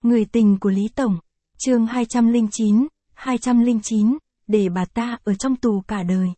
Người tình của Lý Tổng. Chương 209, để bà ta ở trong tù cả đời.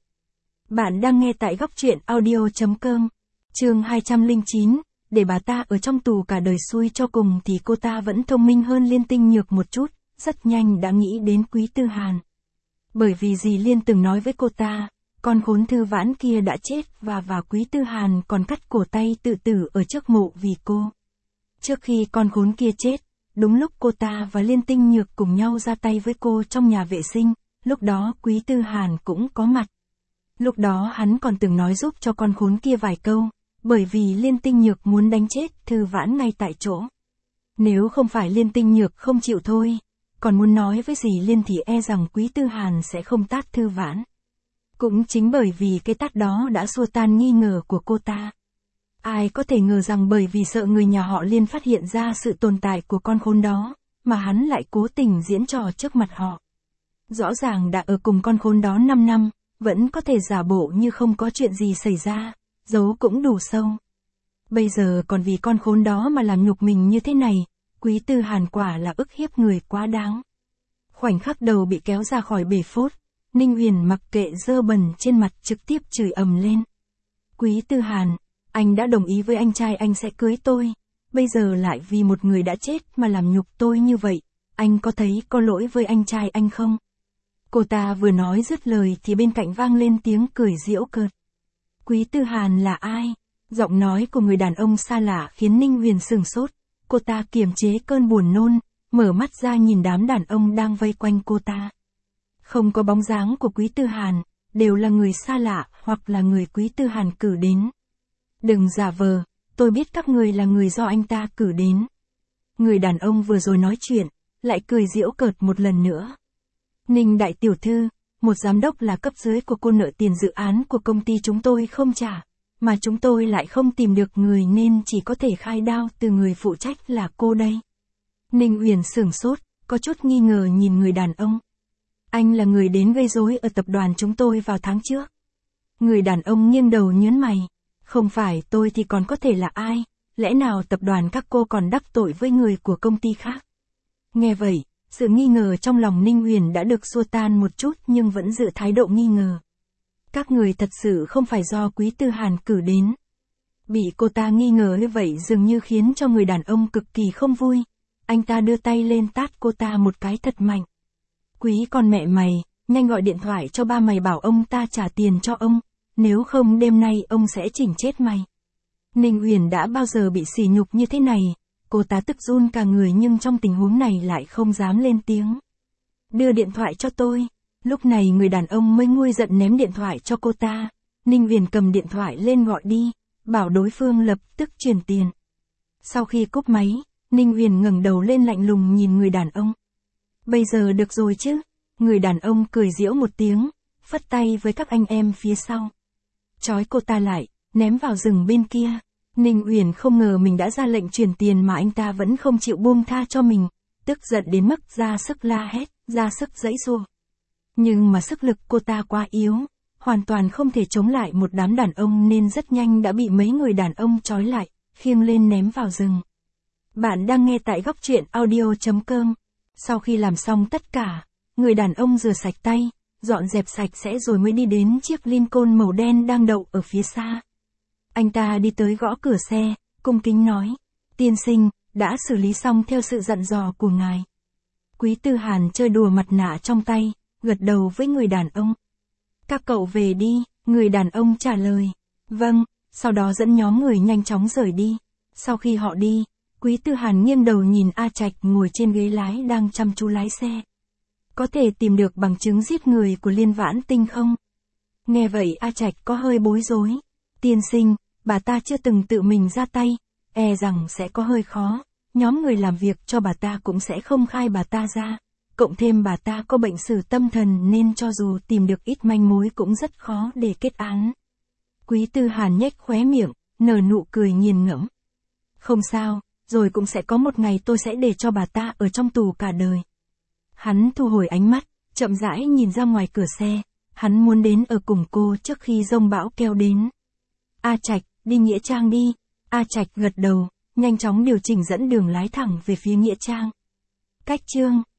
Bạn đang nghe tại góc truyện audio.com. Chương 209, để bà ta ở trong tù cả đời. Xui cho cùng thì cô ta vẫn thông minh hơn Liên Tinh Nhược một chút, rất nhanh đã nghĩ đến Quý Tư Hàn. Bởi vì dì Liên từng nói với cô ta, con khốn Thư Vãn kia đã chết và Quý Tư Hàn còn cắt cổ tay tự tử ở trước mộ vì cô. Trước khi con khốn kia chết, đúng lúc cô ta và Liên Tinh Nhược cùng nhau ra tay với cô trong nhà vệ sinh, lúc đó Quý Tư Hàn cũng có mặt. Lúc đó hắn còn từng nói giúp cho con khốn kia vài câu, bởi vì Liên Tinh Nhược muốn đánh chết Thư Vãn ngay tại chỗ. Nếu không phải Liên Tinh Nhược không chịu thôi, còn muốn nói với dì Liên thì e rằng Quý Tư Hàn sẽ không tát Thư Vãn. Cũng chính bởi vì cái tát đó đã xua tan nghi ngờ của cô ta. Ai có thể ngờ rằng bởi vì sợ người nhà họ Liên phát hiện ra sự tồn tại của con khốn đó, mà hắn lại cố tình diễn trò trước mặt họ. Rõ ràng đã ở cùng con khốn đó 5 năm, vẫn có thể giả bộ như không có chuyện gì xảy ra, giấu cũng đủ sâu. Bây giờ còn vì con khốn đó mà làm nhục mình như thế này, Quý Tư Hàn quả là ức hiếp người quá đáng. Khoảnh khắc đầu bị kéo ra khỏi bể phốt, Ninh Huyền mặc kệ dơ bẩn trên mặt trực tiếp chửi ầm lên. Quý Tư Hàn, anh đã đồng ý với anh trai anh sẽ cưới tôi, bây giờ lại vì một người đã chết mà làm nhục tôi như vậy, anh có thấy có lỗi với anh trai anh không? Cô ta vừa nói dứt lời thì bên cạnh vang lên tiếng cười giễu cợt. Quý Tư Hàn là ai? Giọng nói của người đàn ông xa lạ khiến Ninh Huyền sửng sốt, cô ta kiềm chế cơn buồn nôn, mở mắt ra nhìn đám đàn ông đang vây quanh cô ta. Không có bóng dáng của Quý Tư Hàn, đều là người xa lạ hoặc là người Quý Tư Hàn cử đến. Đừng giả vờ, tôi biết các người là người do anh ta cử đến. Người đàn ông vừa rồi nói chuyện, lại cười giễu cợt một lần nữa. Ninh đại tiểu thư, một giám đốc là cấp dưới của cô nợ tiền dự án của công ty chúng tôi không trả, mà chúng tôi lại không tìm được người nên chỉ có thể khai đao từ người phụ trách là cô đây. Ninh Huyền sửng sốt, có chút nghi ngờ nhìn người đàn ông. Anh là người đến gây rối ở tập đoàn chúng tôi vào tháng trước. Người đàn ông nghiêng đầu nhớn mày. Không phải tôi thì còn có thể là ai, lẽ nào tập đoàn các cô còn đắc tội với người của công ty khác? Nghe vậy, sự nghi ngờ trong lòng Ninh Huyền đã được xua tan một chút nhưng vẫn giữ thái độ nghi ngờ. Các người thật sự không phải do Quý Tư Hàn cử đến. Bị cô ta nghi ngờ như vậy dường như khiến cho người đàn ông cực kỳ không vui. Anh ta đưa tay lên tát cô ta một cái thật mạnh. Quý con mẹ mày, nhanh gọi điện thoại cho ba mày bảo ông ta trả tiền cho ông. Nếu không đêm nay ông sẽ chỉnh chết mày. Ninh Huyền đã bao giờ bị sỉ nhục như thế này, cô ta tức run cả người nhưng trong tình huống này lại không dám lên tiếng. Đưa điện thoại cho tôi. Lúc này người đàn ông mới nguôi giận ném điện thoại cho cô ta. Ninh Huyền cầm điện thoại lên gọi đi, bảo đối phương lập tức chuyển tiền. Sau khi cúp máy, Ninh Huyền ngẩng đầu lên lạnh lùng nhìn người đàn ông. Bây giờ được rồi chứ? Người đàn ông cười giễu một tiếng, phất tay với các anh em phía sau. Trói cô ta lại, ném vào rừng bên kia. Ninh Huyền không ngờ mình đã ra lệnh chuyển tiền mà anh ta vẫn không chịu buông tha cho mình, tức giận đến mức ra sức la hét, ra sức giãy giụa. Nhưng mà sức lực cô ta quá yếu, hoàn toàn không thể chống lại một đám đàn ông nên rất nhanh đã bị mấy người đàn ông trói lại, khiêng lên ném vào rừng. Bạn đang nghe tại góc truyện audio.com. Sau khi làm xong tất cả, người đàn ông rửa sạch tay, dọn dẹp sạch sẽ rồi mới đi đến chiếc Lincoln màu đen đang đậu ở phía xa. Anh ta đi tới gõ cửa xe, cung kính nói, tiên sinh, đã xử lý xong theo sự dặn dò của ngài. Quý Tư Hàn chơi đùa mặt nạ trong tay, gật đầu với người đàn ông. Các cậu về đi, người đàn ông trả lời. Vâng, sau đó dẫn nhóm người nhanh chóng rời đi. Sau khi họ đi, Quý Tư Hàn nghiêng đầu nhìn A Trạch ngồi trên ghế lái đang chăm chú lái xe. Có thể tìm được bằng chứng giết người của Liên Vãn Tinh không? Nghe vậy A Trạch có hơi bối rối. Tiên sinh, bà ta chưa từng tự mình ra tay, e rằng sẽ có hơi khó. Nhóm người làm việc cho bà ta cũng sẽ không khai bà ta ra. Cộng thêm bà ta có bệnh sử tâm thần nên cho dù tìm được ít manh mối cũng rất khó để kết án. Quý Tư Hàn nhếch khóe miệng, nở nụ cười nghiền ngẫm. Không sao, rồi cũng sẽ có một ngày tôi sẽ để cho bà ta ở trong tù cả đời. Hắn thu hồi ánh mắt, chậm rãi nhìn ra ngoài cửa xe, hắn muốn đến ở cùng cô trước khi giông bão kéo đến. A Trạch, đi Nghĩa Trang đi. A Trạch gật đầu, nhanh chóng điều chỉnh dẫn đường lái thẳng về phía Nghĩa Trang. Cách chương